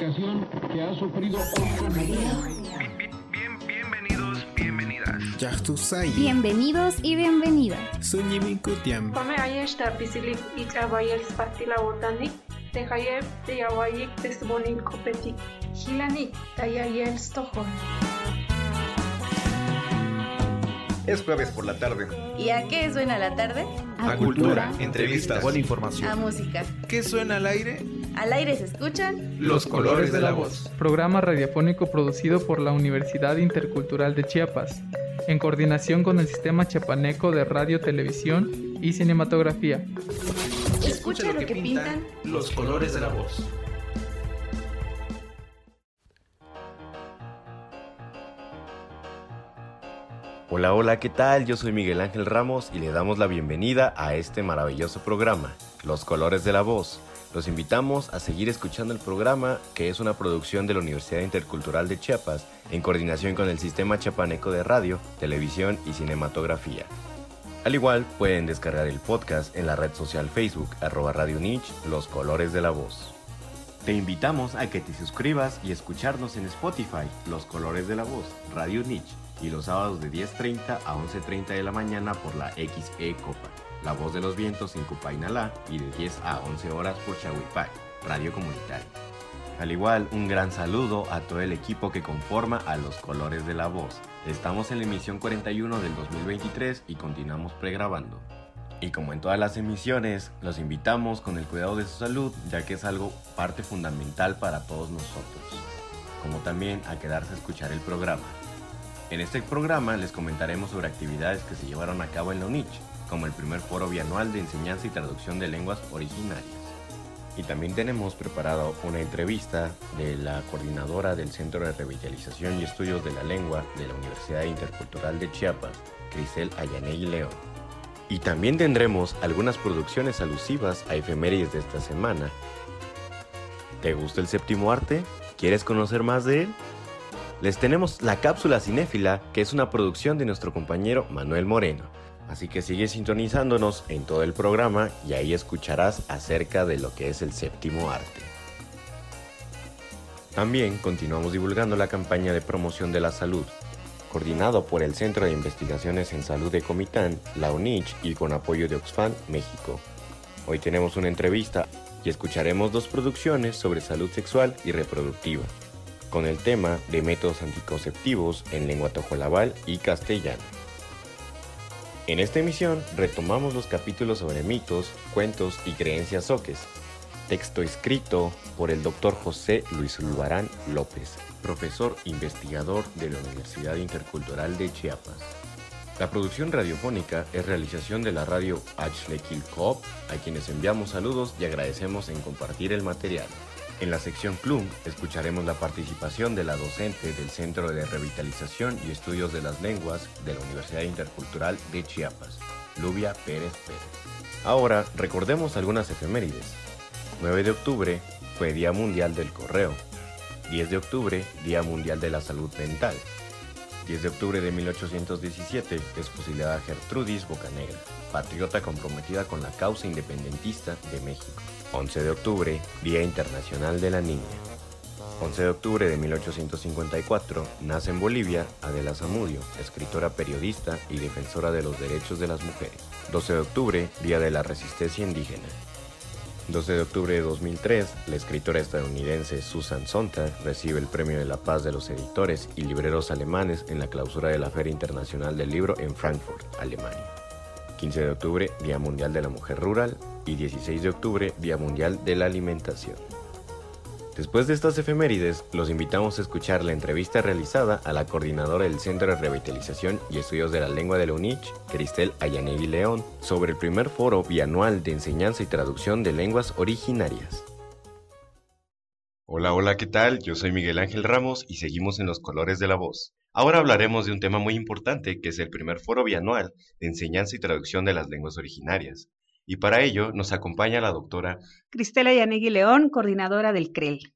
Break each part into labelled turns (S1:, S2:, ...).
S1: comunicación que ha sufrido
S2: Bienvenidos y bienvenidas.
S3: Es jueves por la tarde.
S4: ¿Y a qué suena la tarde?
S3: A cultura, entrevistas, buena información.
S4: A música.
S5: ¿Qué suena al aire?
S4: Al aire se escuchan
S3: Los colores de la voz.
S6: Programa radiofónico producido por la Universidad Intercultural de Chiapas, en coordinación con el Sistema Chiapaneco de Radio, Televisión y Cinematografía.
S4: Escucha lo que pintan
S3: los colores de la voz.
S7: Hola, hola, ¿qué tal? Yo soy Miguel Ángel Ramos y le damos la bienvenida a este maravilloso programa, Los Colores de la Voz. Los invitamos a seguir escuchando el programa, que es una producción de la Universidad Intercultural de Chiapas, en coordinación con el Sistema Chiapaneco de Radio, Televisión y Cinematografía. Al igual, pueden descargar el podcast en la red social Facebook, @Radio Niche, Los Colores de la Voz. Te invitamos a que te suscribas y escucharnos en Spotify, Los Colores de la Voz, Radio Niche, y los sábados de 10:30 a 11:30 de la mañana por la XE Copa, La Voz de los Vientos en Cupainalá, y de 10 a 11 horas por Chahuipac, Radio Comunitaria. Al igual, un gran saludo a todo el equipo que conforma a Los Colores de la Voz. Estamos en la emisión 41 del 2023 y continuamos pregrabando. Y como en todas las emisiones, los invitamos con el cuidado de su salud, ya que es algo parte fundamental para todos nosotros, como también a quedarse a escuchar el programa. En este programa les comentaremos sobre actividades que se llevaron a cabo en la UNICH, como el primer foro bianual de enseñanza y traducción de lenguas originarias. Y también tenemos preparado una entrevista de la coordinadora del Centro de Revitalización y Estudios de la Lengua de la Universidad Intercultural de Chiapas, Cristel Ayanegui León. Y también tendremos algunas producciones alusivas a efemérides de esta semana. ¿Te gusta el séptimo arte? ¿Quieres conocer más de él? Les tenemos la cápsula cinéfila, que es una producción de nuestro compañero Manuel Moreno. Así que sigue sintonizándonos en todo el programa y ahí escucharás acerca de lo que es el séptimo arte. También continuamos divulgando la campaña de promoción de la salud, coordinado por el Centro de Investigaciones en Salud de Comitán, la UNICH, y con apoyo de Oxfam México. Hoy tenemos una entrevista y escucharemos 2 producciones sobre salud sexual y reproductiva, con el tema de métodos anticonceptivos en lengua tojolabal y castellano. En esta emisión retomamos los capítulos sobre mitos, cuentos y creencias zoques, texto escrito por el Dr. José Luis Ulbarán López, profesor investigador de la Universidad Intercultural de Chiapas. La producción radiofónica es realización de la radio Axlequil Coop, a quienes enviamos saludos y agradecemos en compartir el material. En la sección Club escucharemos la participación de la docente del Centro de Revitalización y Estudios de las Lenguas de la Universidad Intercultural de Chiapas, Lubia Pérez Pérez. Ahora recordemos algunas efemérides. 9 de octubre fue Día Mundial del Correo. 10 de octubre, Día Mundial de la Salud Mental. 10 de octubre de 1817 es fusilada Gertrudis Bocanegra, patriota comprometida con la causa independentista de México. 11 de octubre, Día Internacional de la Niña. 11 de octubre de 1854, nace en Bolivia Adela Zamudio, escritora, periodista y defensora de los derechos de las mujeres. 12 de octubre, Día de la Resistencia Indígena. 12 de octubre de 2003, la escritora estadounidense Susan Sontag recibe el Premio de la Paz de los Editores y Libreros Alemanes en la clausura de la Feria Internacional del Libro en Frankfurt, Alemania. 15 de octubre, Día Mundial de la Mujer Rural, y 16 de octubre, Día Mundial de la Alimentación. Después de estas efemérides, los invitamos a escuchar la entrevista realizada a la coordinadora del Centro de Revitalización y Estudios de la Lengua de la UNICH, Cristel Ayanegui León, sobre el primer foro bianual de enseñanza y traducción de lenguas originarias. Hola, hola, ¿qué tal? Yo soy Miguel Ángel Ramos y seguimos en Los Colores de la Voz. Ahora hablaremos de un tema muy importante, que es el primer foro bianual de enseñanza y traducción de las lenguas originarias. Y para ello nos acompaña la doctora
S8: Cristel Ayanegui León, coordinadora del CREL.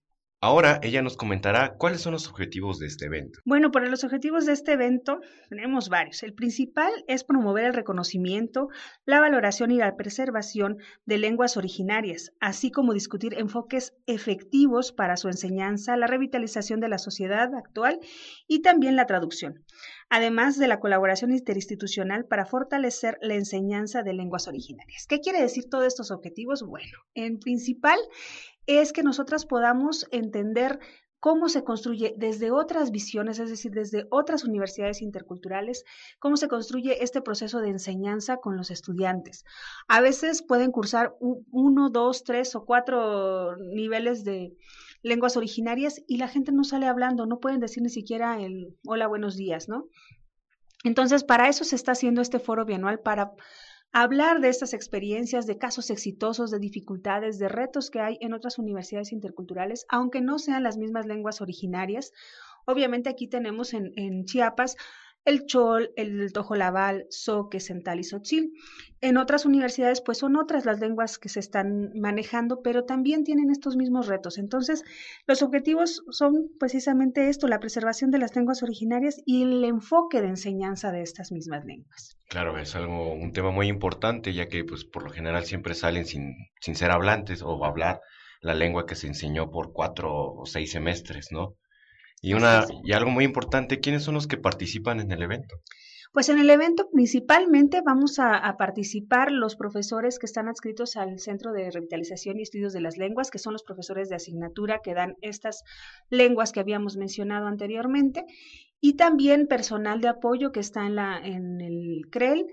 S7: Ahora ella nos comentará cuáles son los objetivos de este evento.
S1: Bueno, para los objetivos de este evento tenemos varios. El principal es promover el reconocimiento, la valoración y la preservación de lenguas originarias, así como discutir enfoques efectivos para su enseñanza, la revitalización de la sociedad actual y también la traducción, además de la colaboración interinstitucional para fortalecer la enseñanza de lenguas originarias. ¿Qué quiere decir todos estos objetivos? Bueno, en principal es que nosotras podamos entender cómo se construye desde otras visiones, es decir, desde otras universidades interculturales, cómo se construye este proceso de enseñanza con los estudiantes. A veces pueden cursar 1, 2, 3 o 4 niveles de lenguas originarias y la gente no sale hablando, no pueden decir ni siquiera el hola, buenos días, ¿no? Entonces, para eso se está haciendo este foro bianual, para hablar de estas experiencias, de casos exitosos, de dificultades, de retos que hay en otras universidades interculturales, aunque no sean las mismas lenguas originarias. Obviamente aquí tenemos en Chiapas el chol, el tojolabal, zoque, cental y tzotzil. En otras universidades, pues son otras las lenguas que se están manejando, pero también tienen estos mismos retos. Entonces, los objetivos son precisamente esto, la preservación de las lenguas originarias y el enfoque de enseñanza de estas mismas lenguas.
S7: Claro, es un tema muy importante, ya que pues por lo general siempre salen sin ser hablantes o hablar la lengua que se enseñó por 4 o 6 semestres, ¿no? Y algo muy importante, ¿quiénes son los que participan en el evento?
S1: Pues en el evento principalmente vamos a participar los profesores que están adscritos al Centro de Revitalización y Estudios de las Lenguas, que son los profesores de asignatura que dan estas lenguas que habíamos mencionado anteriormente, y también personal de apoyo que está en el CREL,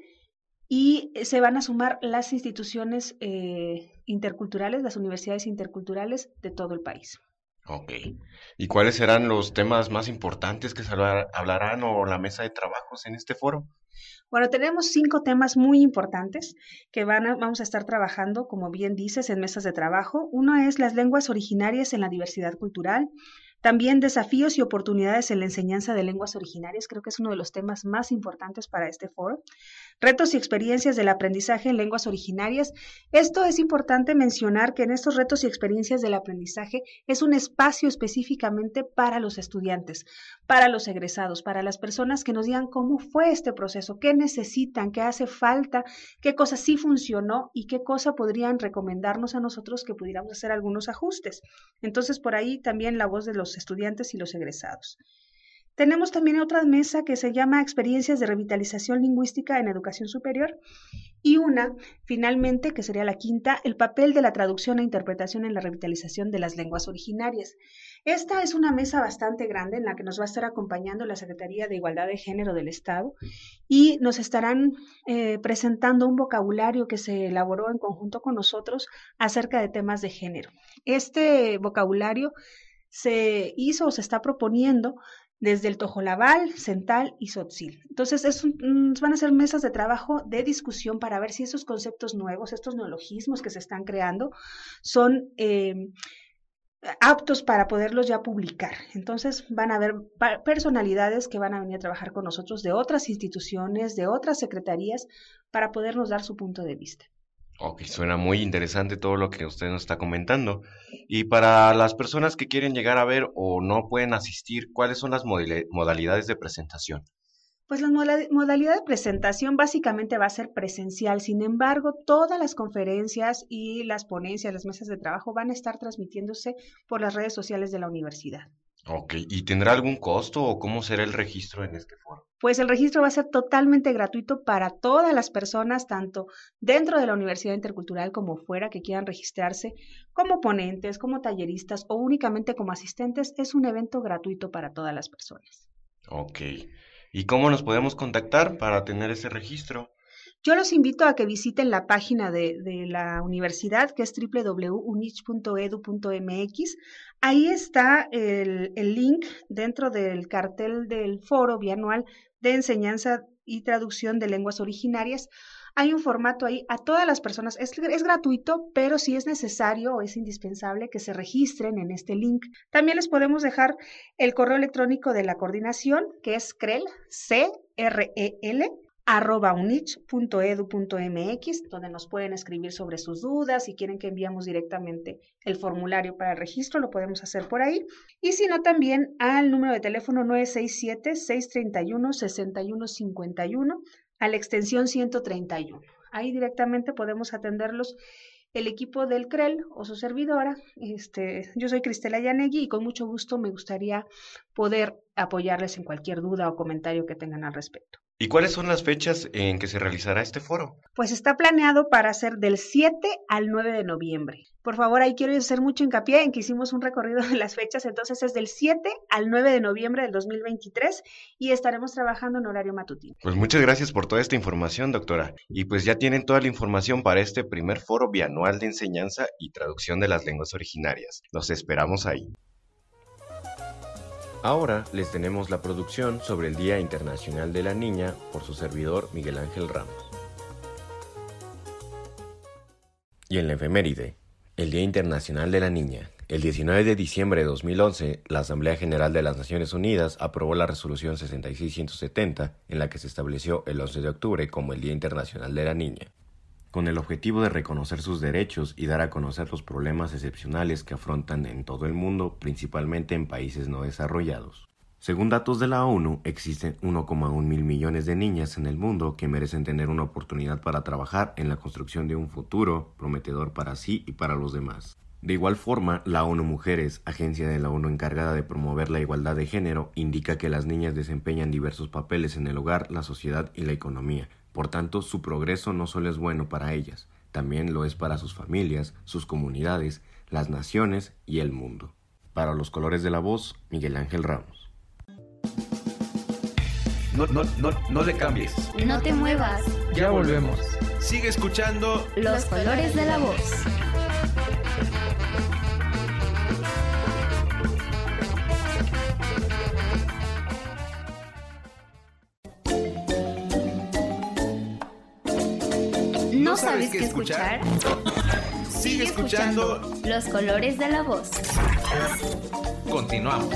S1: y se van a sumar las instituciones interculturales, las universidades interculturales de todo el país.
S7: Ok. ¿Y cuáles serán los temas más importantes que se hablarán o la mesa de trabajos en este foro?
S1: Bueno, tenemos 5 temas muy importantes que vamos a estar trabajando, como bien dices, en mesas de trabajo. Uno es las lenguas originarias en la diversidad cultural. También desafíos y oportunidades en la enseñanza de lenguas originarias, creo que es uno de los temas más importantes para este foro. Retos y experiencias del aprendizaje en lenguas originarias. Esto es importante mencionar que en estos retos y experiencias del aprendizaje es un espacio específicamente para los estudiantes, para los egresados, para las personas que nos digan cómo fue este proceso, qué necesitan, qué hace falta, qué cosa sí funcionó y qué cosa podrían recomendarnos a nosotros que pudiéramos hacer algunos ajustes. Entonces, por ahí también la voz de los estudiantes y los egresados. Tenemos también otra mesa que se llama Experiencias de Revitalización Lingüística en Educación Superior y una, finalmente, que sería la quinta, el papel de la traducción e interpretación en la revitalización de las lenguas originarias. Esta es una mesa bastante grande en la que nos va a estar acompañando la Secretaría de Igualdad de Género del Estado y nos estarán presentando un vocabulario que se elaboró en conjunto con nosotros acerca de temas de género. Este vocabulario se hizo o se está proponiendo desde el tojolabal, cental y tzotzil. Entonces, van a ser mesas de trabajo de discusión para ver si esos conceptos nuevos, estos neologismos que se están creando, son aptos para poderlos ya publicar. Entonces, van a haber personalidades que van a venir a trabajar con nosotros de otras instituciones, de otras secretarías, para podernos dar su punto de vista.
S7: Ok, suena muy interesante todo lo que usted nos está comentando. Y para las personas que quieren llegar a ver o no pueden asistir, ¿cuáles son las modalidades de presentación?
S1: Pues la modalidad de presentación básicamente va a ser presencial. Sin embargo, todas las conferencias y las ponencias, las mesas de trabajo van a estar transmitiéndose por las redes sociales de la universidad.
S7: Ok, ¿y tendrá algún costo o cómo será el registro en este foro?
S1: Pues el registro va a ser totalmente gratuito para todas las personas, tanto dentro de la Universidad Intercultural como fuera, que quieran registrarse como ponentes, como talleristas o únicamente como asistentes. Es un evento gratuito para todas las personas.
S7: Ok, ¿y cómo nos podemos contactar para tener ese registro?
S1: Yo los invito a que visiten la página de la universidad, que es www.unich.edu.mx. Ahí está el link dentro del cartel del foro bianual de enseñanza y traducción de lenguas originarias. Hay un formato ahí a todas las personas. Es gratuito, pero si es necesario o es indispensable que se registren en este link. También les podemos dejar el correo electrónico de la coordinación, que es CREL, CREL, unich.edu.mx, donde nos pueden escribir sobre sus dudas. Si quieren que enviamos directamente el formulario para el registro, lo podemos hacer por ahí. Y si no, también al número de teléfono 967-631-6151, a la extensión 131. Ahí directamente podemos atenderlos el equipo del CREL o su servidora. Yo soy Cristela Yanegui y con mucho gusto me gustaría poder apoyarles en cualquier duda o comentario que tengan al respecto.
S7: ¿Y cuáles son las fechas en que se realizará este foro?
S1: Pues está planeado para ser del 7 al 9 de noviembre. Por favor, ahí quiero hacer mucho hincapié en que hicimos un recorrido de las fechas, entonces es del 7 al 9 de noviembre del 2023 y estaremos trabajando en horario matutino.
S7: Pues muchas gracias por toda esta información, doctora. Y pues ya tienen toda la información para este primer foro bianual de enseñanza y traducción de las lenguas originarias. Los esperamos ahí. Ahora les tenemos la producción sobre el Día Internacional de la Niña por su servidor Miguel Ángel Ramos. Y en la efeméride, el Día Internacional de la Niña. El 19 de diciembre de 2011, la Asamblea General de las Naciones Unidas aprobó la Resolución 66-170, en la que se estableció el 11 de octubre como el Día Internacional de la Niña, con el objetivo de reconocer sus derechos y dar a conocer los problemas excepcionales que afrontan en todo el mundo, principalmente en países no desarrollados. Según datos de la ONU, existen 1,1 mil millones de niñas en el mundo que merecen tener una oportunidad para trabajar en la construcción de un futuro prometedor para sí y para los demás. De igual forma, la ONU Mujeres, agencia de la ONU encargada de promover la igualdad de género, indica que las niñas desempeñan diversos papeles en el hogar, la sociedad y la economía. Por tanto, su progreso no solo es bueno para ellas, también lo es para sus familias, sus comunidades, las naciones y el mundo. Para los colores de la voz, Miguel Ángel Ramos.
S3: No le cambies.
S2: No te muevas.
S6: Ya volvemos.
S3: Sigue escuchando
S2: Los colores de la voz. ¿No sabes qué escuchar?
S3: Sigue escuchando.
S2: Los colores de la voz.
S3: Continuamos.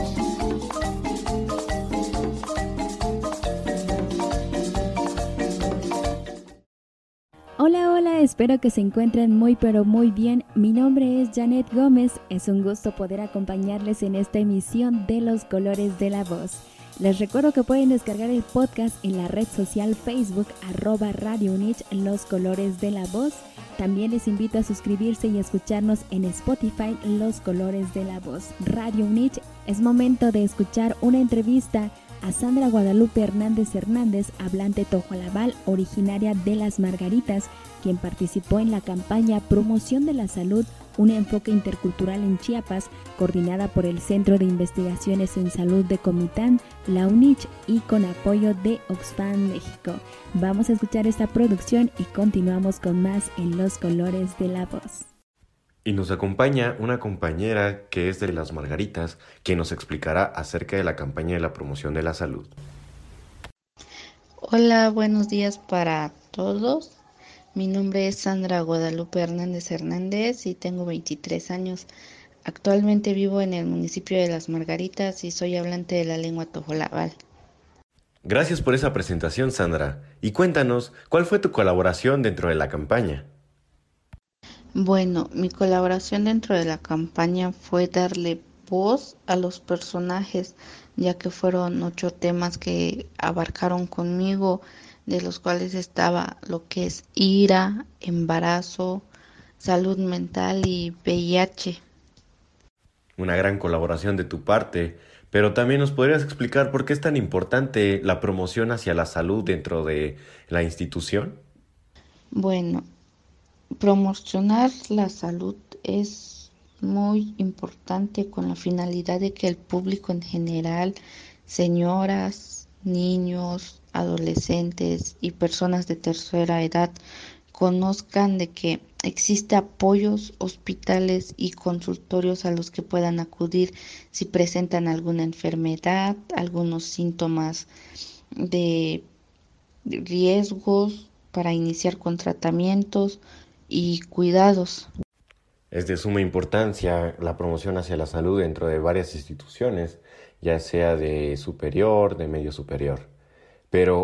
S5: Hola, espero que se encuentren muy pero muy bien. Mi nombre es Janet Gómez. Es un gusto poder acompañarles en esta emisión de Los Colores de la Voz. Les recuerdo que pueden descargar el podcast en la red social Facebook @Radio Unich Los Colores de la Voz. También les invito a suscribirse y escucharnos en Spotify Los Colores de la Voz. Radio Unich. Es momento de escuchar una entrevista a Sandra Guadalupe Hernández, hablante tojolabal, originaria de Las Margaritas, quien participó en la campaña Promoción de la Salud, un enfoque intercultural en Chiapas, coordinada por el Centro de Investigaciones en Salud de Comitán, la UNICH, y con apoyo de Oxfam México. Vamos a escuchar esta producción y continuamos con más en Los Colores de la Voz.
S7: Y nos acompaña una compañera que es de Las Margaritas, que nos explicará acerca de la campaña de la promoción de la salud.
S8: Hola, buenos días para todos. Mi nombre es Sandra Guadalupe Hernández y tengo 23 años. Actualmente vivo en el municipio de Las Margaritas y soy hablante de la lengua tojolabal.
S7: Gracias por esa presentación, Sandra. Y cuéntanos, ¿cuál fue tu colaboración dentro de la campaña?
S8: Bueno, mi colaboración dentro de la campaña fue darle voz a los personajes, ya que fueron 8 temas que abarcaron conmigo, de los cuales estaba lo que es ira, embarazo, salud mental y VIH.
S7: Una gran colaboración de tu parte, pero también nos podrías explicar por qué es tan importante la promoción hacia la salud dentro de la institución.
S8: Bueno, promocionar la salud es muy importante con la finalidad de que el público en general, señoras, niños, adolescentes y personas de tercera edad conozcan de que existe apoyos, hospitales y consultorios a los que puedan acudir si presentan alguna enfermedad, algunos síntomas de riesgos para iniciar con tratamientos y cuidados.
S7: Es de suma importancia la promoción hacia la salud dentro de varias instituciones, ya sea de superior, de medio superior. Pero,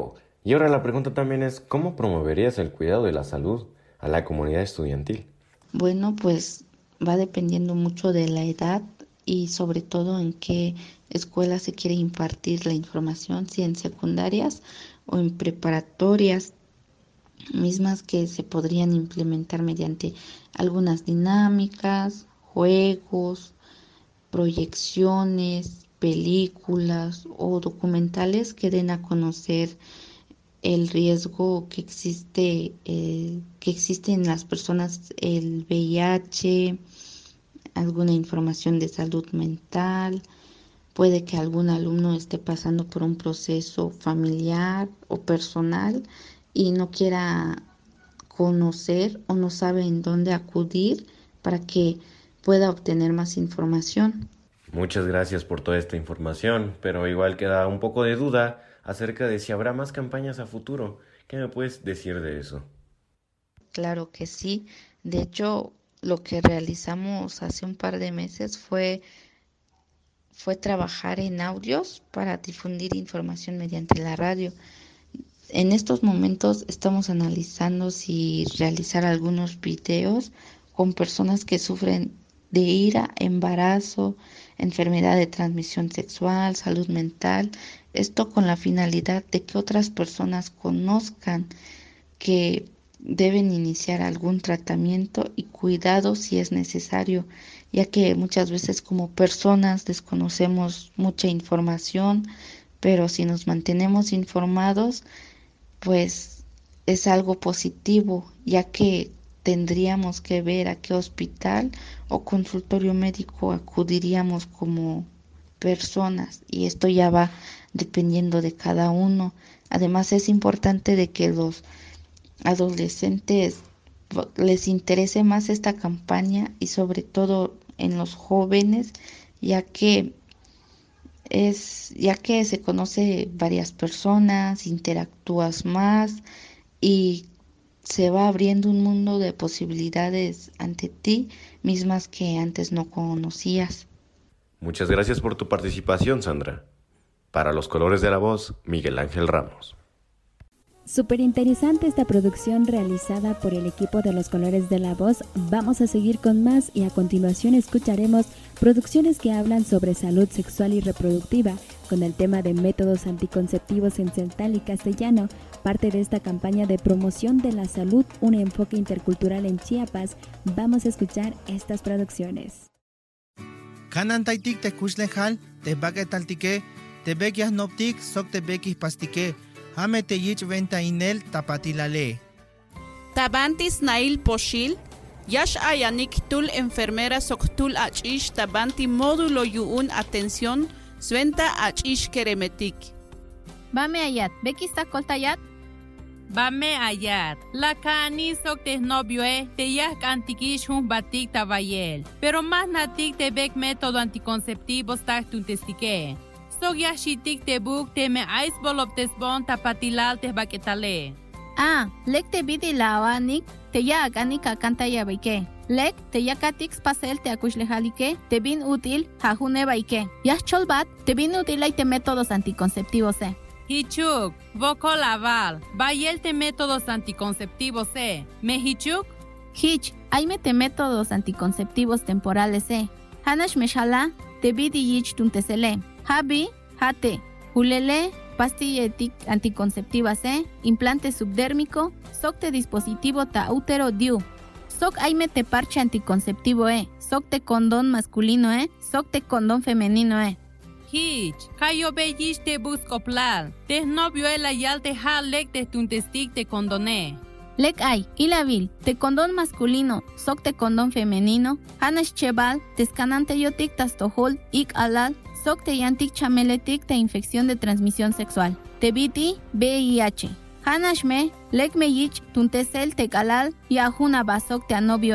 S7: Y ahora la pregunta también es, ¿cómo promoverías el cuidado de la salud a la comunidad estudiantil?
S8: Bueno, pues va dependiendo mucho de la edad y sobre todo en qué escuela se quiere impartir la información, si en secundarias o en preparatorias, mismas que se podrían implementar mediante algunas dinámicas, juegos, proyecciones, películas o documentales que den a conocer el riesgo que existe en las personas, el VIH, alguna información de salud mental. Puede que algún alumno esté pasando por un proceso familiar o personal y no quiera conocer o no sabe en dónde acudir para que pueda obtener más información.
S7: Muchas gracias por toda esta información, pero igual queda un poco de duda acerca de si habrá más campañas a futuro. ¿Qué me puedes decir de eso?
S8: Claro que sí. De hecho, lo que realizamos hace un par de meses fue trabajar en audios para difundir información mediante la radio. En estos momentos estamos analizando si realizar algunos videos con personas que sufren de ira, embarazo, enfermedad de transmisión sexual, salud mental. Esto con la finalidad de que otras personas conozcan que deben iniciar algún tratamiento y cuidado si es necesario, ya que muchas veces como personas desconocemos mucha información, pero si nos mantenemos informados, pues es algo positivo, ya que tendríamos que ver a qué hospital o consultorio médico acudiríamos como personas, y esto ya va dependiendo de cada uno. Además, es importante de que los adolescentes les interese más esta campaña y sobre todo en los jóvenes, ya que se conoce varias personas, interactúas más y se va abriendo un mundo de posibilidades ante ti, mismas que antes no conocías.
S7: Muchas gracias por tu participación, Sandra. Para Los Colores de la Voz, Miguel Ángel Ramos.
S5: Súper interesante esta producción realizada por el equipo de Los Colores de la Voz. Vamos a seguir con más y a continuación escucharemos producciones que hablan sobre salud sexual y reproductiva con el tema de métodos anticonceptivos en celtal y castellano, parte de esta campaña de promoción de la salud, un enfoque intercultural en Chiapas. Vamos a escuchar estas producciones.
S9: Kanantaitik te kuslejal, te bagetaltique, te bekias noptik, sok te bekis pastique. Hame te yich venta inel tapatilale.
S10: Tabantis nail poshil, yash ayanik tul enfermera soktul achish tabanti módulo yuun atención, suenta achish keremetik.
S11: Bame ayat, bekista koltayat?
S12: Bame ayat, la cani sok te novioe, te yak antikish hun batik tabayel, pero más natik te bek método anticonceptivos tak tun testique. Sogya shitik te buk te me ais bolop tesbon tapatilal te baketale.
S11: Lek te bidi lawanik, te ya aganika kantaya baike. Lek te yakatix pasel te akuslejalike, te bin útil jajune baike. Yas cholbat, te bin útil te métodos anticonceptivos
S12: Hichuk, voko laval, bayel te métodos anticonceptivos Me hichuk?
S11: Hich, aime te métodos anticonceptivos temporales Hanash meshala, te bidi yich tuntesele. Habi, hate, hulele, pastilla anticonceptiva implante subdérmico, sok te dispositivo ta útero diu. Sok aime te parche anticonceptivo sok te condón masculino sok te condón femenino
S12: Hich, kayo beyish te buscoplal, te novio yal te halek te tuntestik te condoné.
S11: Lek ay, ilavil, te condón masculino, sok te condón femenino, hanash chebal, te scanante yotik tastohol, ik alal, sok te yantik chameletik te infección de transmisión sexual. Te biti VIH. Hanashme, lek me yich tuntesel te galal y ajuna basok te anovio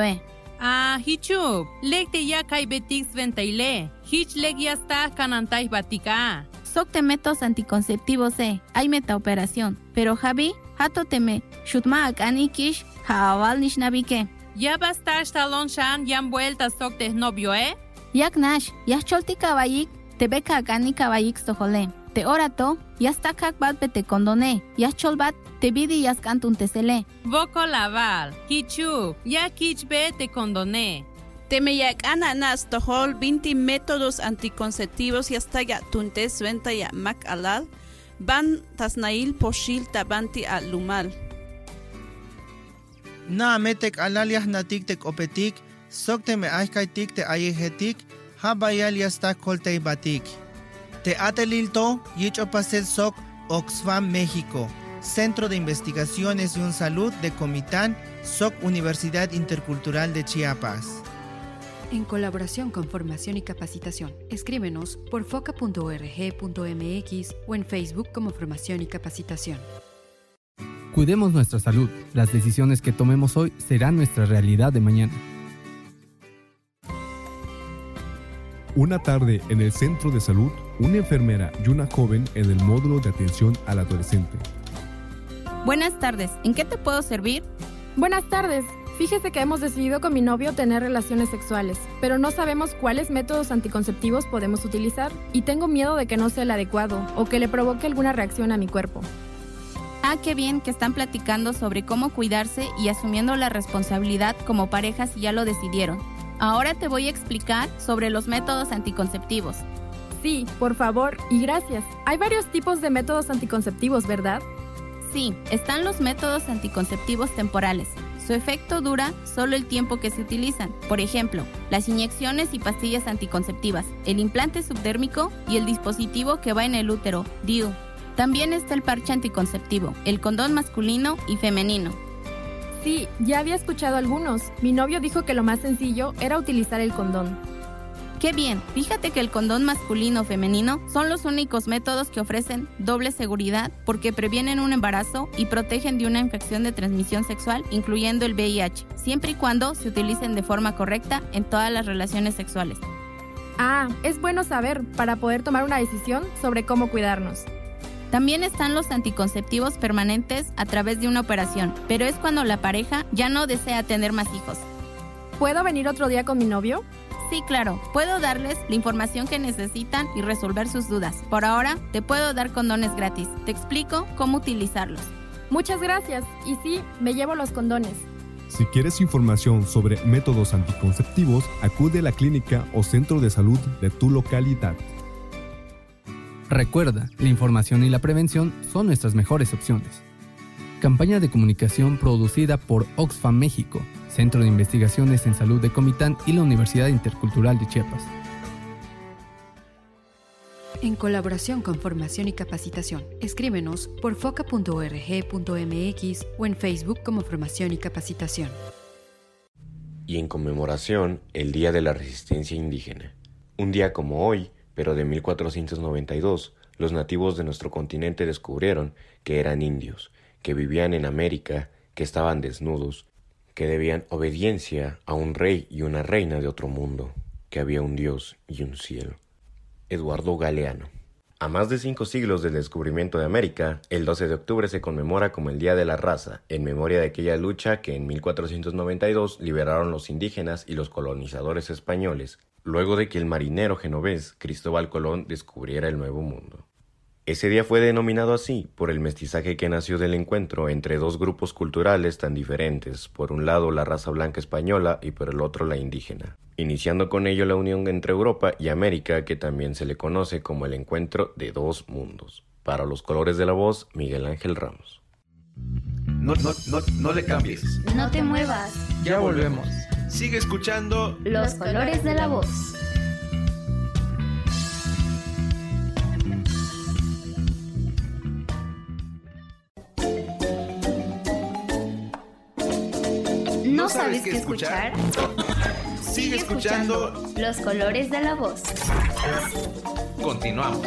S12: hichuk, lek te ya kai betik sventaile. Hich lek ya está kanantai batika.
S11: Sok te metos anticonceptivos hay meta operación. Pero Javi, hato teme, shutma akanikish, haawal nishnabike.
S12: Ya basta talon shan yan vuelta sok te novio
S11: Yak nash, ya cholti kabayik, te beca gani kabayik soholem. te orato, yastakak bat bete condone, yascholbat, te bidi yaskantun tesele.
S12: Voco laval, kichu, ya kichbe te condoné.
S10: Temeyak ananas tohol 20 métodos anticonceptivos y hasta ya tuntes venta ya mac alal, van tasnail poshil tabanti alumal.
S9: Na metek alalias natik tek opetik, sokte me aikaitik te ayehetik, habayal yastak koltei batik. Te atelilto, yich opasel sok, Oxfam México, Centro de Investigaciones y Salud de Comitán, SOC Universidad Intercultural de Chiapas.
S13: En colaboración con Formación y Capacitación, escríbenos por foca.org.mx o en Facebook como Formación y Capacitación.
S14: Cuidemos nuestra salud. Las decisiones que tomemos hoy serán nuestra realidad de mañana.
S15: Una tarde en el centro de salud, una enfermera y una joven en el módulo de atención al adolescente.
S11: Buenas tardes, ¿en qué te puedo servir?
S16: Buenas tardes. Fíjese que hemos decidido con mi novio tener relaciones sexuales, pero no sabemos cuáles métodos anticonceptivos podemos utilizar y tengo miedo de que no sea el adecuado o que le provoque alguna reacción a mi cuerpo.
S11: Ah, qué bien que están platicando sobre cómo cuidarse y asumiendo la responsabilidad como parejas si ya lo decidieron. Ahora te voy a explicar sobre los métodos anticonceptivos.
S16: Sí, por favor, y gracias. Hay varios tipos de métodos anticonceptivos, ¿verdad?
S11: Sí, están los métodos anticonceptivos temporales. Su efecto dura solo el tiempo que se utilizan. Por ejemplo, las inyecciones y pastillas anticonceptivas, el implante subdérmico y el dispositivo que va en el útero, DIU. También está el parche anticonceptivo, el condón masculino y femenino.
S16: Sí, ya había escuchado algunos. Mi novio dijo que lo más sencillo era utilizar el condón.
S11: ¡Qué bien! Fíjate que el condón masculino o femenino son los únicos métodos que ofrecen doble seguridad porque previenen un embarazo y protegen de una infección de transmisión sexual, incluyendo el VIH, siempre y cuando se utilicen de forma correcta en todas las relaciones sexuales.
S16: Ah, es bueno saber para poder tomar una decisión sobre cómo cuidarnos.
S11: También están los anticonceptivos permanentes a través de una operación, pero es cuando la pareja ya no desea tener más hijos.
S16: ¿Puedo venir otro día con mi novio?
S11: Sí, claro. Puedo darles la información que necesitan y resolver sus dudas. Por ahora, te puedo dar condones gratis. Te explico cómo utilizarlos.
S16: Muchas gracias. Y sí, me llevo los condones.
S15: Si quieres información sobre métodos anticonceptivos, acude a la clínica o centro de salud de tu localidad.
S14: Recuerda, la información y la prevención son nuestras mejores opciones. Campaña de comunicación producida por Oxfam México, Centro de Investigaciones en Salud de Comitán y la Universidad Intercultural de Chiapas.
S13: En colaboración con Formación y Capacitación, escríbenos por foca.org.mx o en Facebook como Formación y Capacitación.
S7: Y en conmemoración, el Día de la Resistencia Indígena. Un día como hoy, pero de 1492, los nativos de nuestro continente descubrieron que eran indios, que vivían en América, que estaban desnudos, que debían obediencia a un rey y una reina de otro mundo, que había un Dios y un cielo. Eduardo Galeano. A más de 5 siglos del descubrimiento de América, el 12 de octubre se conmemora como el Día de la Raza, en memoria de aquella lucha que en 1492 liberaron los indígenas y los colonizadores españoles, luego de que el marinero genovés Cristóbal Colón descubriera el Nuevo Mundo. Ese día fue denominado así por el mestizaje que nació del encuentro entre dos grupos culturales tan diferentes, por un lado la raza blanca española y por el otro la indígena, iniciando con ello la unión entre Europa y América, que también se le conoce como el encuentro de dos mundos. Para los colores de la voz, Miguel Ángel Ramos.
S3: No le cambies.
S2: No te muevas.
S6: Ya volvemos.
S3: Sigue escuchando
S2: Los colores de la voz. ¿No sabes qué escuchar?
S3: Sigue escuchando
S2: Los colores de la voz.
S3: Continuamos.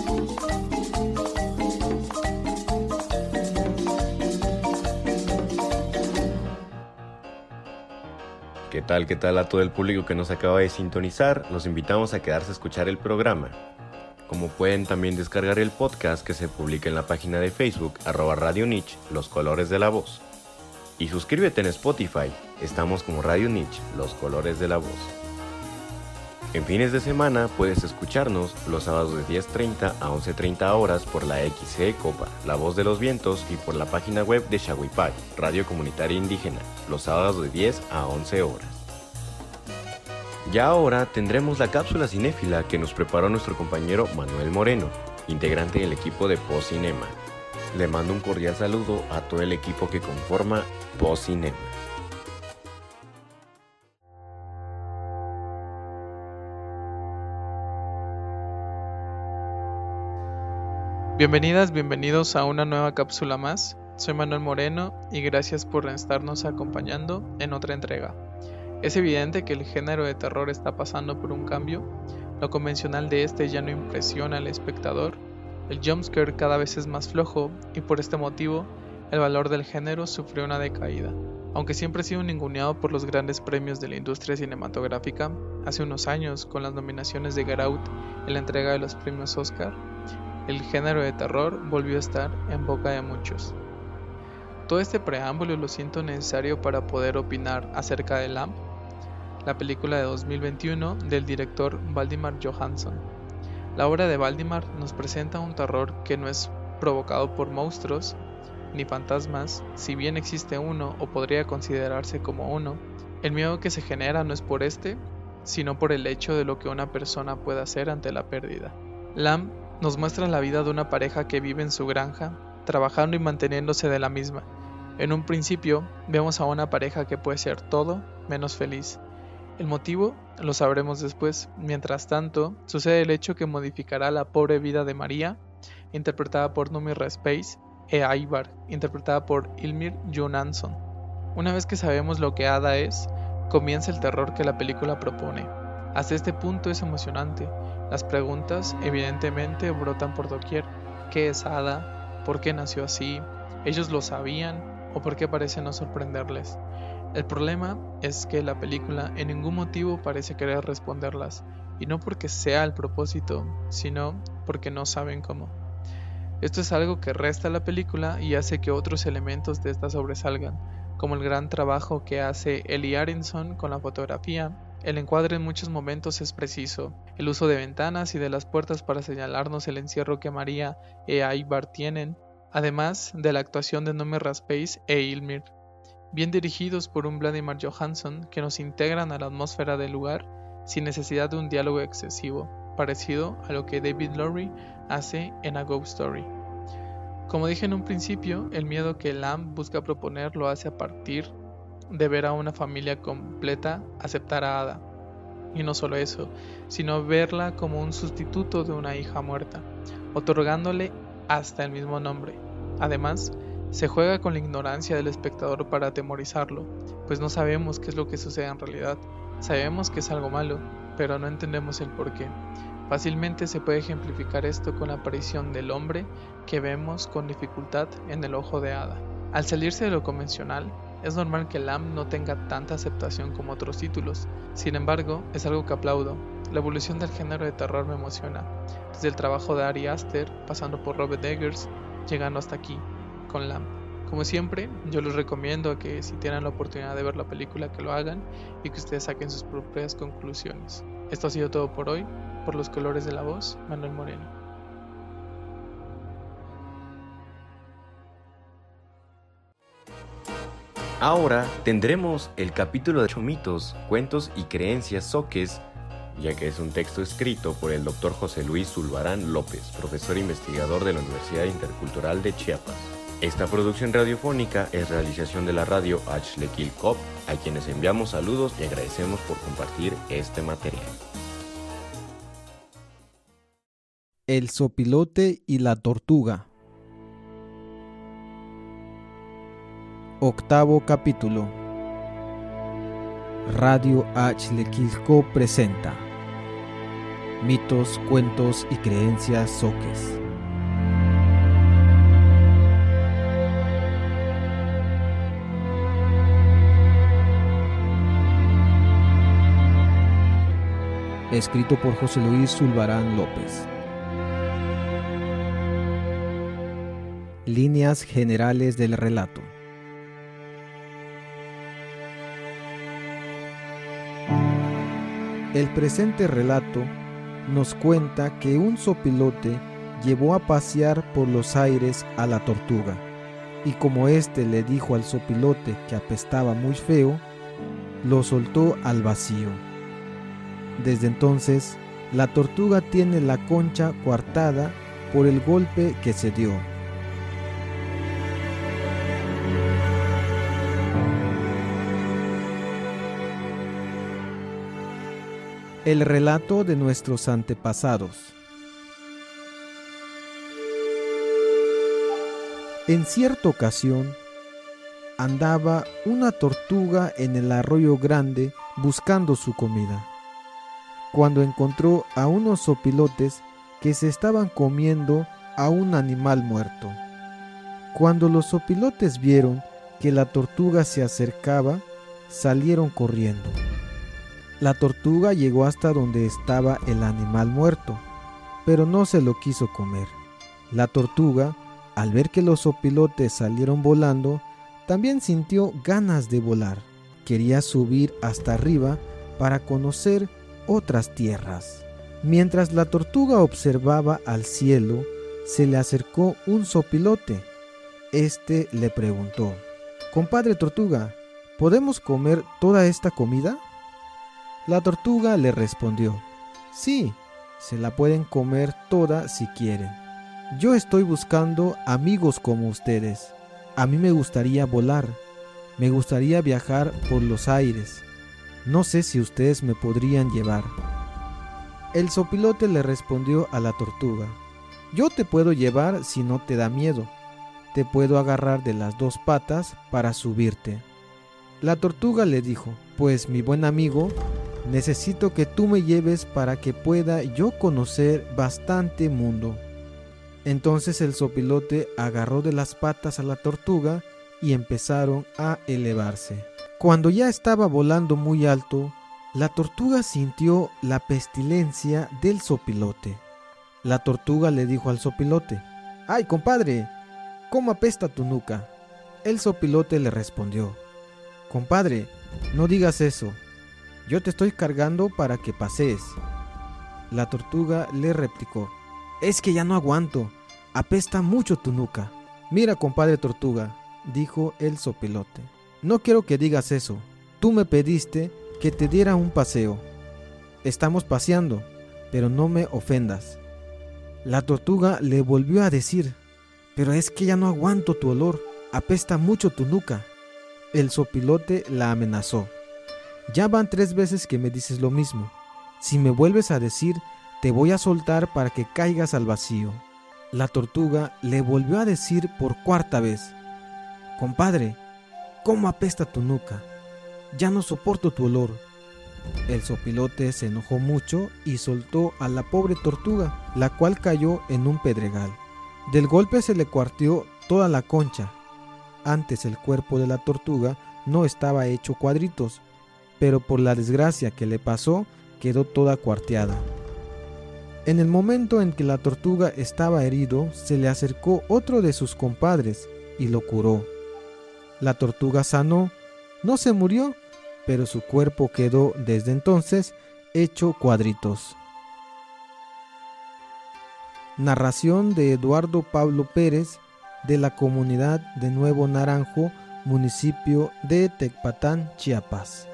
S7: ¿Qué tal a todo el público que nos acaba de sintonizar? Los invitamos a quedarse a escuchar el programa. Como pueden también descargar el podcast que se publica en la página de Facebook, @Radio Niche, Los Colores de la Voz. Y suscríbete en Spotify, estamos como Radio Niche, Los Colores de la Voz. En fines de semana puedes escucharnos los sábados de 10:30 a 11:30 horas por la XC Copa, La Voz de los Vientos, y por la página web de Shawipai, Radio Comunitaria Indígena, los sábados de 10 a 11 horas. Ya ahora tendremos la cápsula cinéfila que nos preparó nuestro compañero Manuel Moreno, integrante del equipo de PostCinema. Le mando un cordial saludo a todo el equipo que conforma PostCinema.
S6: Bienvenidas, bienvenidos a una nueva cápsula más. Soy Manuel Moreno y gracias por estarnos acompañando en otra entrega. Es evidente que el género de terror está pasando por un cambio. Lo convencional de este ya no impresiona al espectador. El jumpscare cada vez es más flojo y por este motivo el valor del género sufrió una decaída. Aunque siempre ha sido ninguneado por los grandes premios de la industria cinematográfica, hace unos años con las nominaciones de Get Out en la entrega de los premios Oscar, el género de terror volvió a estar en boca de muchos. Todo este preámbulo lo siento necesario para poder opinar acerca de Lamb, la película de 2021 del director Valdimar Johansson. La obra de Valdimar nos presenta un terror que no es provocado por monstruos ni fantasmas, si bien existe uno o podría considerarse como uno. El miedo que se genera no es por este, sino por el hecho de lo que una persona puede hacer ante la pérdida. Lamb nos muestra la vida de una pareja que vive en su granja, trabajando y manteniéndose de la misma. En un principio, vemos a una pareja que puede ser todo menos feliz. El motivo lo sabremos después. Mientras tanto, sucede el hecho que modificará la pobre vida de María, interpretada por Noomi Rapace, e Ivar, interpretada por Ilmir Jónasson. Una vez que sabemos lo que Ada es, comienza el terror que la película propone. Hasta este punto es emocionante. Las preguntas evidentemente brotan por doquier. ¿Qué es Ada? ¿Por qué nació así? ¿Ellos lo sabían? ¿O por qué parece no sorprenderles? El problema es que la película en ningún motivo parece querer responderlas, y no porque sea el propósito, sino porque no saben cómo. Esto es algo que resta a la película y hace que otros elementos de esta sobresalgan, como el gran trabajo que hace Eli Aronson con la fotografía. El encuadre en muchos momentos es preciso, el uso de ventanas y de las puertas para señalarnos el encierro que María e Ivar tienen, además de la actuación de Noomi Rapace e Ilmir, bien dirigidos por un Valdimar Johansson que nos integran a la atmósfera del lugar sin necesidad de un diálogo excesivo, parecido a lo que David Lowery hace en A Ghost Story. Como dije en un principio, el miedo que Lamb busca proponer lo hace a partir de ver a una familia completa aceptar a Ada. Y no solo eso, sino verla como un sustituto de una hija muerta, otorgándole hasta el mismo nombre. Además, se juega con la ignorancia del espectador para atemorizarlo, pues no sabemos qué es lo que sucede en realidad. Sabemos que es algo malo, pero no entendemos el porqué. Fácilmente se puede ejemplificar esto con la aparición del hombre que vemos con dificultad en el ojo de Ada. Al salirse de lo convencional, es normal que Lamb no tenga tanta aceptación como otros títulos. Sin embargo, es algo que aplaudo. La evolución del género de terror me emociona, desde el trabajo de Ari Aster, pasando por Robert Eggers, llegando hasta aquí, con Lamb. Como siempre, yo les recomiendo que si tienen la oportunidad de ver la película, que lo hagan y que ustedes saquen sus propias conclusiones. Esto ha sido todo por hoy. Por los colores de la voz, Manuel Moreno.
S7: Ahora tendremos el capítulo de mitos, cuentos y creencias soques, ya que es un texto escrito por el Dr. José Luis Zulbarán López, profesor investigador de la Universidad Intercultural de Chiapas. Esta producción radiofónica es realización de la radio Axlequil Cop, a quienes enviamos saludos y agradecemos por compartir este material.
S17: El zopilote y la tortuga. Octavo capítulo. Radio Axlequilco presenta Mitos, cuentos y creencias soques. Escrito por José Luis Zulbarán López. Líneas generales del relato. El presente relato nos cuenta que un sopilote llevó a pasear por los aires a la tortuga, y como éste le dijo al sopilote que apestaba muy feo, lo soltó al vacío. Desde entonces, la tortuga tiene la concha coartada por el golpe que se dio. El relato de nuestros antepasados. En cierta ocasión, andaba una tortuga en el arroyo grande buscando su comida, cuando encontró a unos sopilotes que se estaban comiendo a un animal muerto. Cuando los sopilotes vieron que la tortuga se acercaba, salieron corriendo. La tortuga llegó hasta donde estaba el animal muerto, pero no se lo quiso comer. La tortuga, al ver que los sopilotes salieron volando, también sintió ganas de volar. Quería subir hasta arriba para conocer otras tierras. Mientras la tortuga observaba al cielo, se le acercó un sopilote. Este le preguntó: «Compadre tortuga, ¿podemos comer toda esta comida?». La tortuga le respondió: «Sí, se la pueden comer toda si quieren. Yo estoy buscando amigos como ustedes. A mí me gustaría volar, me gustaría viajar por los aires. No sé si ustedes me podrían llevar». El sopilote le respondió a la tortuga: «Yo te puedo llevar si no te da miedo. Te puedo agarrar de las dos patas para subirte». La tortuga le dijo: «Pues mi buen amigo, necesito que tú me lleves para que pueda yo conocer bastante mundo». Entonces el sopilote agarró de las patas a la tortuga y empezaron a elevarse. Cuando ya estaba volando muy alto, la tortuga sintió la pestilencia del sopilote. La tortuga le dijo al sopilote: «¡Ay, compadre! ¿Cómo apesta tu nuca?». El sopilote le respondió: «Compadre, no digas eso. Yo te estoy cargando para que pasees». La tortuga le replicó: «Es que ya no aguanto. Apesta mucho tu nuca». «Mira, compadre tortuga», dijo el sopilote, «no quiero que digas eso. Tú me pediste que te diera un paseo. Estamos paseando, pero no me ofendas». La tortuga le volvió a decir: «Pero es que ya no aguanto tu olor. Apesta mucho tu nuca». El sopilote la amenazó: «Ya van 3 veces que me dices lo mismo. Si me vuelves a decir, te voy a soltar para que caigas al vacío». La tortuga le volvió a decir por 4ª vez: «Compadre, ¿cómo apesta tu nuca? Ya no soporto tu olor». El sopilote se enojó mucho y soltó a la pobre tortuga, la cual cayó en un pedregal. Del golpe se le cuarteó toda la concha. Antes el cuerpo de la tortuga no estaba hecho cuadritos, pero por la desgracia que le pasó, quedó toda cuarteada. En el momento en que la tortuga estaba herido, se le acercó otro de sus compadres y lo curó. La tortuga sanó, no se murió, pero su cuerpo quedó desde entonces hecho cuadritos. Narración de Eduardo Pablo Pérez, de la comunidad de Nuevo Naranjo, municipio de Tecpatán, Chiapas.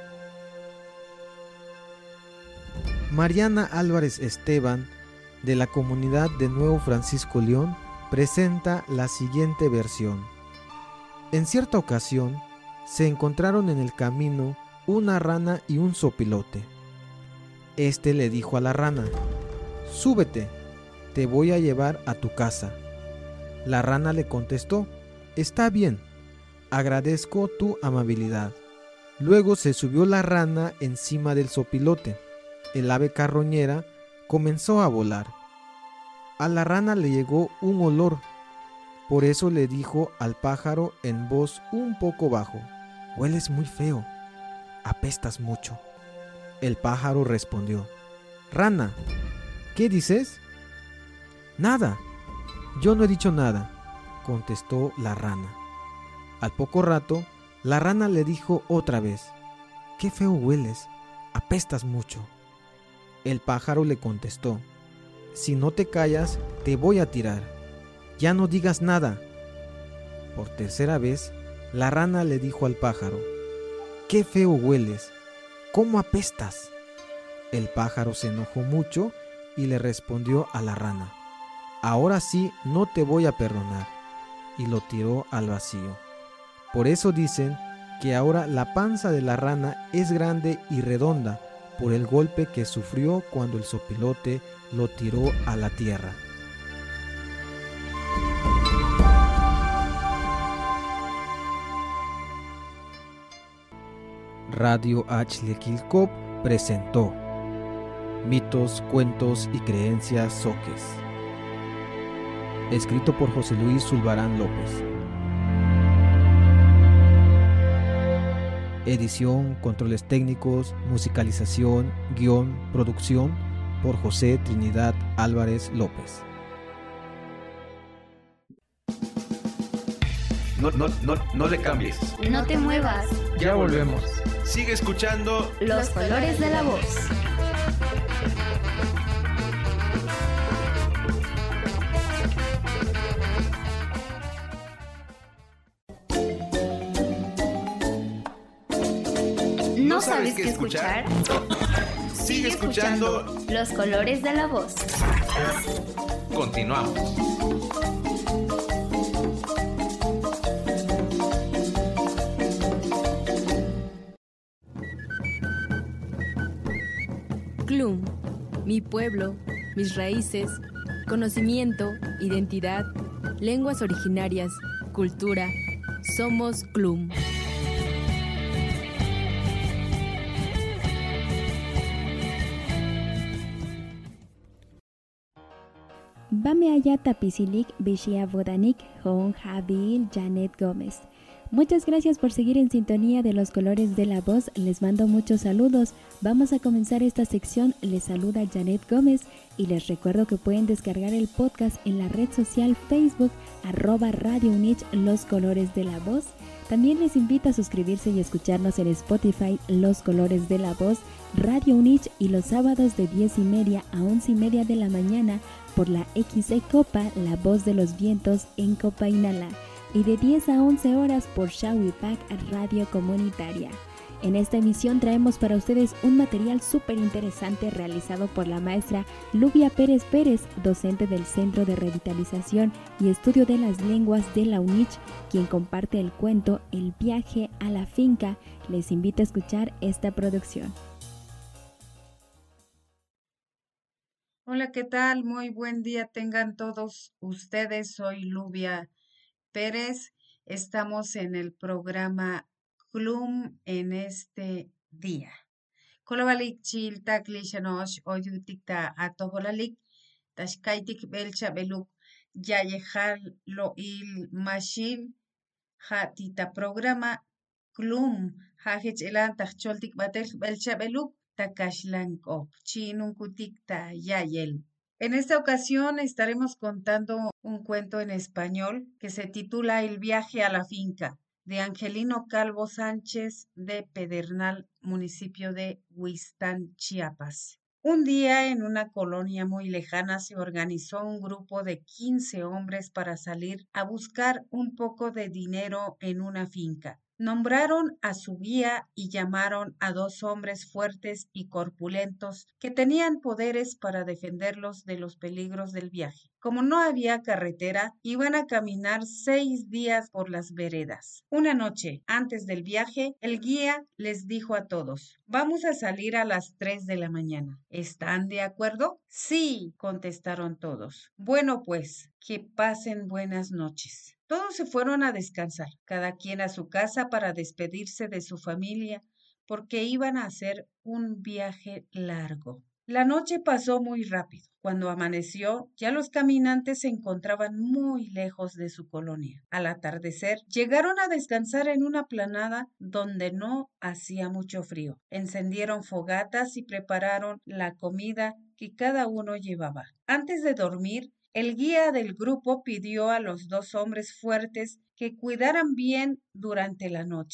S17: Mariana Álvarez Esteban, de la comunidad de Nuevo Francisco León, presenta la siguiente versión. En cierta ocasión, se encontraron en el camino una rana y un sopilote. Este le dijo a la rana: «Súbete, te voy a llevar a tu casa». La rana le contestó: «Está bien, agradezco tu amabilidad». Luego se subió la rana encima del sopilote. El ave carroñera comenzó a volar. A la rana le llegó un olor, por eso le dijo al pájaro en voz un poco bajo: «Hueles muy feo, apestas mucho». El pájaro respondió: «Rana, ¿qué dices?». «Nada, yo no he dicho nada», contestó la rana. Al poco rato, la rana le dijo otra vez: «Qué feo hueles, apestas mucho». El pájaro le contestó: si no te callas, te voy a tirar. Ya no digas nada. Por tercera vez, la rana le dijo al pájaro: qué feo hueles, ¿cómo apestas? El pájaro se enojó mucho y le respondió a la rana: ahora sí no te voy a perdonar, y lo tiró al vacío. Por eso dicen que ahora la panza de la rana es grande y redonda por el golpe que sufrió cuando el sopilote lo tiró a la tierra. Radio Achlequilcop presentó Mitos, Cuentos y Creencias Zoques. Escrito por José Luis Zulbarán López. Edición, controles técnicos, musicalización, guión, producción por José Trinidad Álvarez López.
S3: No le cambies.
S2: No te muevas.
S6: Ya volvemos.
S3: Sigue escuchando
S2: Los colores de la voz. ¿No sabes qué escuchar?
S3: Sigue escuchando
S2: Los colores de la voz.
S3: Continuamos.
S16: CLUM, mi pueblo, mis raíces, conocimiento, identidad, lenguas originarias, cultura. Somos CLUM.
S5: Bame allá tapisilik Bishia Bodanik Hon Jabil Janet Gómez. Muchas gracias por seguir en sintonía de Los Colores de la Voz. Les mando muchos saludos. Vamos a comenzar esta sección. Les saluda Janet Gómez y les recuerdo que pueden descargar el podcast en la red social Facebook @Radio Unich Los Colores de la Voz. También les invito a suscribirse y escucharnos en Spotify Los Colores de la Voz, Radio Unich, y los sábados de 10:30 a 11:30 de la mañana por la XE Copa, La Voz de los Vientos en Copainalá, y de 10 a 11 horas por Shawipac Radio Comunitaria. En esta emisión traemos para ustedes un material súper interesante realizado por la maestra Lubia Pérez Pérez, docente del Centro de Revitalización y Estudio de las Lenguas de la UNICH, quien comparte el cuento El viaje a la finca. Les invito a escuchar esta producción.
S18: Hola, ¿qué tal? Muy buen día tengan todos ustedes. Soy Lubia Pérez. Estamos en el programa CLUM en este día. Kolobalik chil taklishanosh oyutikta atobolalik tashkaitik belcha beluk yayejal lo il mashil hatita programa CLUM hajech elan tacholtik batel belcha beluk takashlanko chinunkutikta yayel. En esta ocasión estaremos contando un cuento en español que se titula El viaje a la finca, de Angelino Calvo Sánchez de Pedernal, municipio de Huistán, Chiapas. Un día en una colonia muy lejana se organizó un grupo de 15 hombres para salir a buscar un poco de dinero en una finca. Nombraron a su guía y llamaron a 2 hombres fuertes y corpulentos que tenían poderes para defenderlos de los peligros del viaje. Como no había carretera, iban a caminar 6 días por las veredas. Una noche, antes del viaje, el guía les dijo a todos: vamos a salir a las 3 de la mañana. ¿Están de acuerdo? Sí, contestaron todos. Bueno, pues, que pasen buenas noches. Todos se fueron a descansar, cada quien a su casa para despedirse de su familia, porque iban a hacer un viaje largo. La noche pasó muy rápido. Cuando amaneció, ya los caminantes se encontraban muy lejos de su colonia. Al atardecer, llegaron a descansar en una planada donde no hacía mucho frío. Encendieron fogatas y prepararon la comida que cada uno llevaba. Antes de dormir, el guía del grupo pidió a los 2 hombres fuertes que cuidaran bien durante la noche.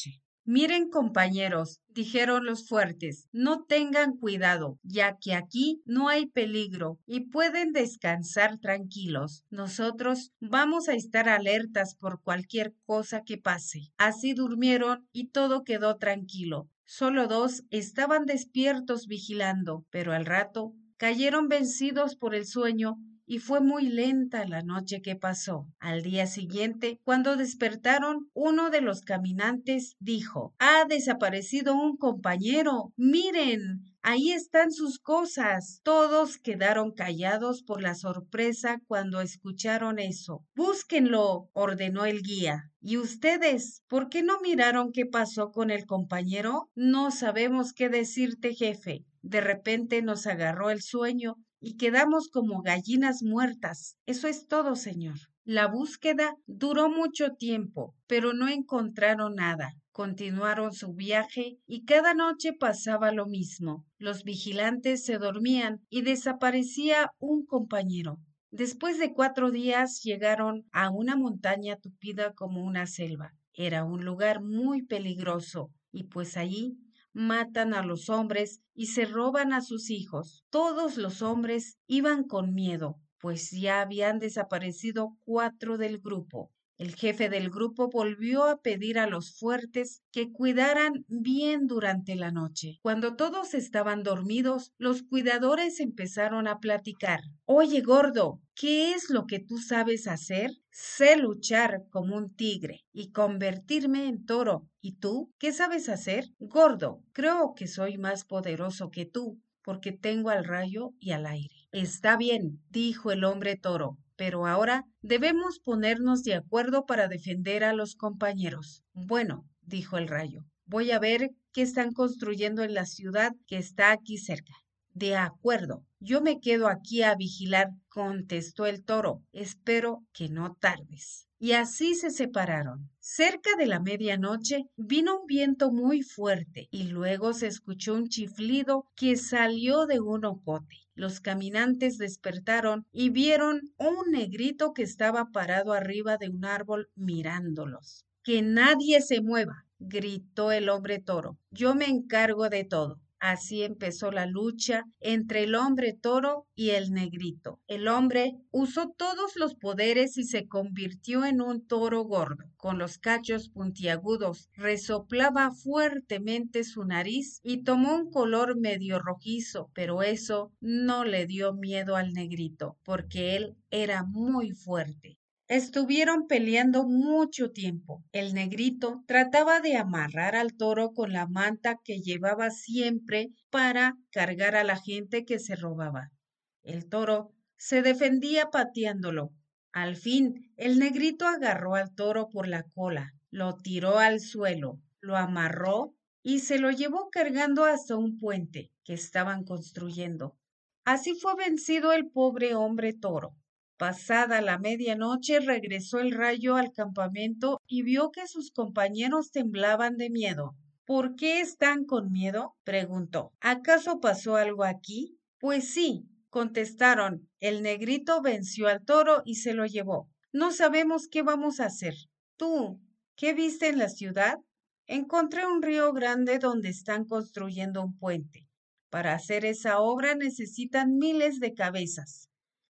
S18: Miren, compañeros, dijeron los fuertes, no tengan cuidado, ya que aquí no hay peligro y pueden descansar tranquilos. Nosotros vamos a estar alertas por cualquier cosa que pase. Así durmieron y todo quedó tranquilo. Solo 2 estaban despiertos vigilando, pero al rato cayeron vencidos por el sueño y fue muy lenta la noche que pasó. Al día siguiente, cuando despertaron, uno de los caminantes dijo: «Ha desaparecido un compañero. Miren, ahí están sus cosas». Todos quedaron callados por la sorpresa cuando escucharon eso. «Búsquenlo», ordenó el guía. «¿Y ustedes? ¿Por qué no miraron qué pasó con el compañero?» «No sabemos qué decirte, jefe. De repente nos agarró el sueño y quedamos como gallinas muertas. Eso es todo, señor». La búsqueda duró mucho tiempo, pero no encontraron nada. Continuaron su viaje y cada noche pasaba lo mismo. Los vigilantes se dormían y desaparecía un compañero. Después de 4 días llegaron a una montaña tupida como una selva. Era un lugar muy peligroso y pues allí matan a los hombres y se roban a sus hijos. Todos los hombres iban con miedo, pues ya habían desaparecido 4 del grupo. El jefe del grupo volvió a pedir a los fuertes que cuidaran bien durante la noche. Cuando todos estaban dormidos, los cuidadores empezaron a platicar. «Oye, gordo, ¿qué es lo que tú sabes hacer?» «Sé luchar como un tigre y convertirme en toro. ¿Y tú? ¿Qué sabes hacer?» «Gordo, creo que soy más poderoso que tú, porque tengo al rayo y al aire». «Está bien», dijo el hombre toro, «pero ahora debemos ponernos de acuerdo para defender a los compañeros». «Bueno», dijo el rayo, «voy a ver qué están construyendo en la ciudad que está aquí cerca». «De acuerdo, yo me quedo aquí a vigilar», contestó el toro. «Espero que no tardes». Y así se separaron. Cerca de la medianoche vino un viento muy fuerte y luego se escuchó un chiflido que salió de un ocote. Los caminantes despertaron y vieron un negrito que estaba parado arriba de un árbol mirándolos. «Que nadie se mueva», gritó el hombre toro. «Yo me encargo de todo». Así empezó la lucha entre el hombre toro y el negrito. El hombre usó todos los poderes y se convirtió en un toro gordo, con los cachos puntiagudos. Resoplaba fuertemente su nariz y tomó un color medio rojizo, pero eso no le dio miedo al negrito, porque él era muy fuerte. Estuvieron peleando mucho tiempo. El negrito trataba de amarrar al toro con la manta que llevaba siempre para cargar a la gente que se robaba. El toro se defendía pateándolo. Al fin, el negrito agarró al toro por la cola, lo tiró al suelo, lo amarró y se lo llevó cargando hasta un puente que estaban construyendo. Así fue vencido el pobre hombre toro. Pasada la medianoche regresó el rayo al campamento y vio que sus compañeros temblaban de miedo. «¿Por qué están con miedo?», preguntó. «¿Acaso pasó algo aquí?». «Pues sí», contestaron. «El negrito venció al toro y se lo llevó. No sabemos qué vamos a hacer». «¿Tú qué viste en la ciudad?». «Encontré un río grande donde están construyendo un puente. Para hacer esa obra necesitan miles de cabezas.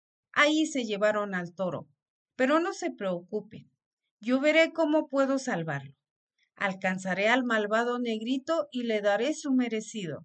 S18: Ahí se llevaron al toro. Pero no se preocupen, yo veré cómo puedo salvarlo. Alcanzaré al malvado negrito y le daré su merecido».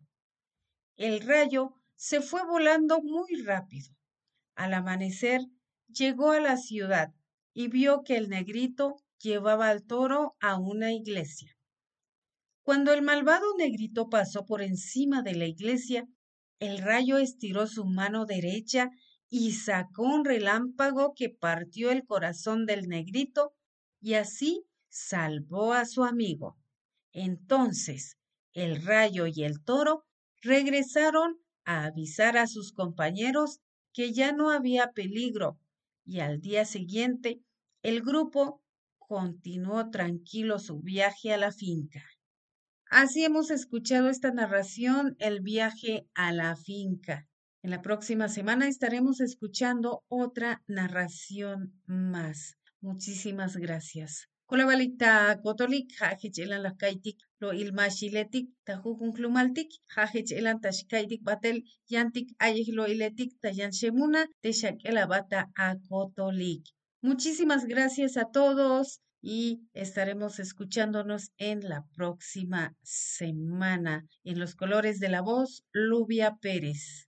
S18: El rayo se fue volando muy rápido. Al amanecer llegó a la ciudad y vio que el negrito llevaba al toro a una iglesia. Cuando el malvado negrito pasó por encima de la iglesia, el rayo estiró su mano derecha y sacó un relámpago que partió el corazón del negrito y así salvó a su amigo. Entonces el rayo y el toro regresaron a avisar a sus compañeros que ya no había peligro y al día siguiente el grupo continuó tranquilo su viaje a la finca. Así hemos escuchado esta narración, El viaje a la finca. En la próxima semana estaremos escuchando otra narración más. Muchísimas gracias. Kulawalik ta kotolik hajich ilan las kaitik lo ilmashiletik ta jukunklumaltik hajich ilan ta shikaitik batel yantik ayik lo iletik ta yanshemuna te shakela bata a kotolik. Muchísimas gracias a todos y estaremos escuchándonos en la próxima semana. En los colores de la voz, Lubia Pérez.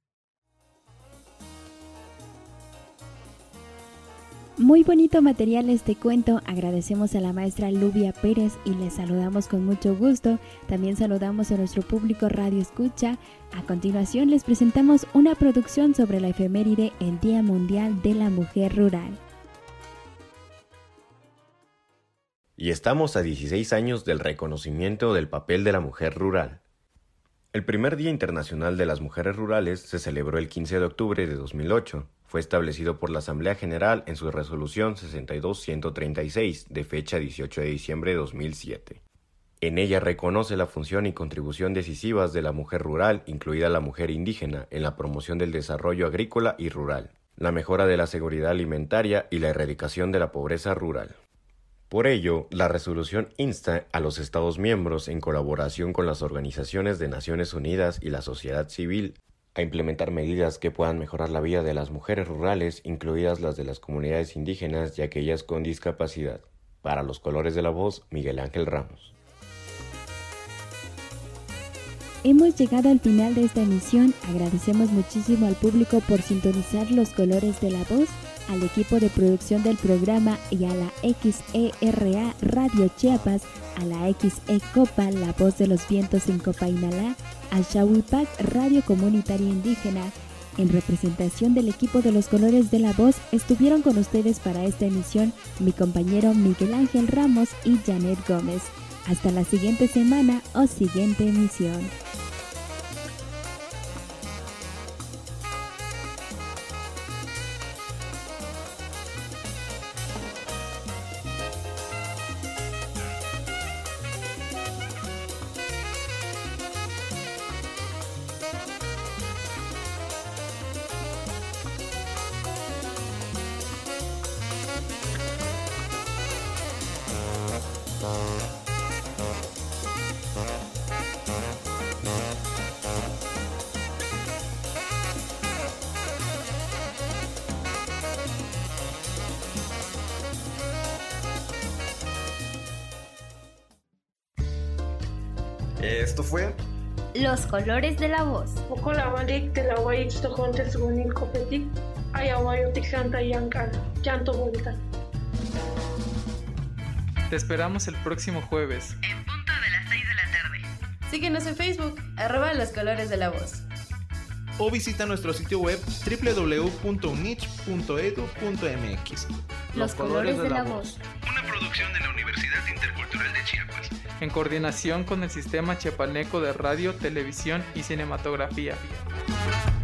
S5: Muy bonito material este cuento, agradecemos a la maestra Lubia Pérez y les saludamos con mucho gusto. También saludamos a nuestro público Radio Escucha. A continuación les presentamos una producción sobre la efeméride el Día Mundial de la Mujer Rural.
S7: Y estamos a 16 años del reconocimiento del papel de la mujer rural. El primer Día Internacional de las Mujeres Rurales se celebró el 15 de octubre de 2008. Fue establecido por la Asamblea General en su resolución 62-136 de fecha 18 de diciembre de 2007. En ella reconoce la función y contribución decisivas de la mujer rural, incluida la mujer indígena, en la promoción del desarrollo agrícola y rural, la mejora de la seguridad alimentaria y la erradicación de la pobreza rural. Por ello, la resolución insta a los Estados miembros, en colaboración con las organizaciones de Naciones Unidas y la sociedad civil, a implementar medidas que puedan mejorar la vida de las mujeres rurales, incluidas las de las comunidades indígenas y aquellas con discapacidad. Para los colores de la voz, Miguel Ángel Ramos.
S5: Hemos llegado al final de esta emisión. Agradecemos muchísimo al público por sintonizar los colores de la voz, al equipo de producción del programa y a la XERA Radio Chiapas, a la XE Copa, La Voz de los Vientos en Copainalá, a Xahuipac Radio Comunitaria Indígena. En representación del equipo de los colores de la voz, estuvieron con ustedes para esta emisión mi compañero Miguel Ángel Ramos y Janet Gómez. Hasta la siguiente semana o siguiente emisión.
S3: Esto fue
S2: Los colores de la voz.
S6: Te esperamos el próximo jueves.
S4: En punto de las 6 de la tarde. Síguenos en Facebook, @Los Colores de la Voz.
S3: O visita nuestro sitio web www.unich.edu.mx.
S2: Los colores de la voz.
S3: Una producción de la Universidad Intercultural de Chiapas.
S6: En coordinación con el Sistema Chiapaneco de Radio, Televisión y Cinematografía.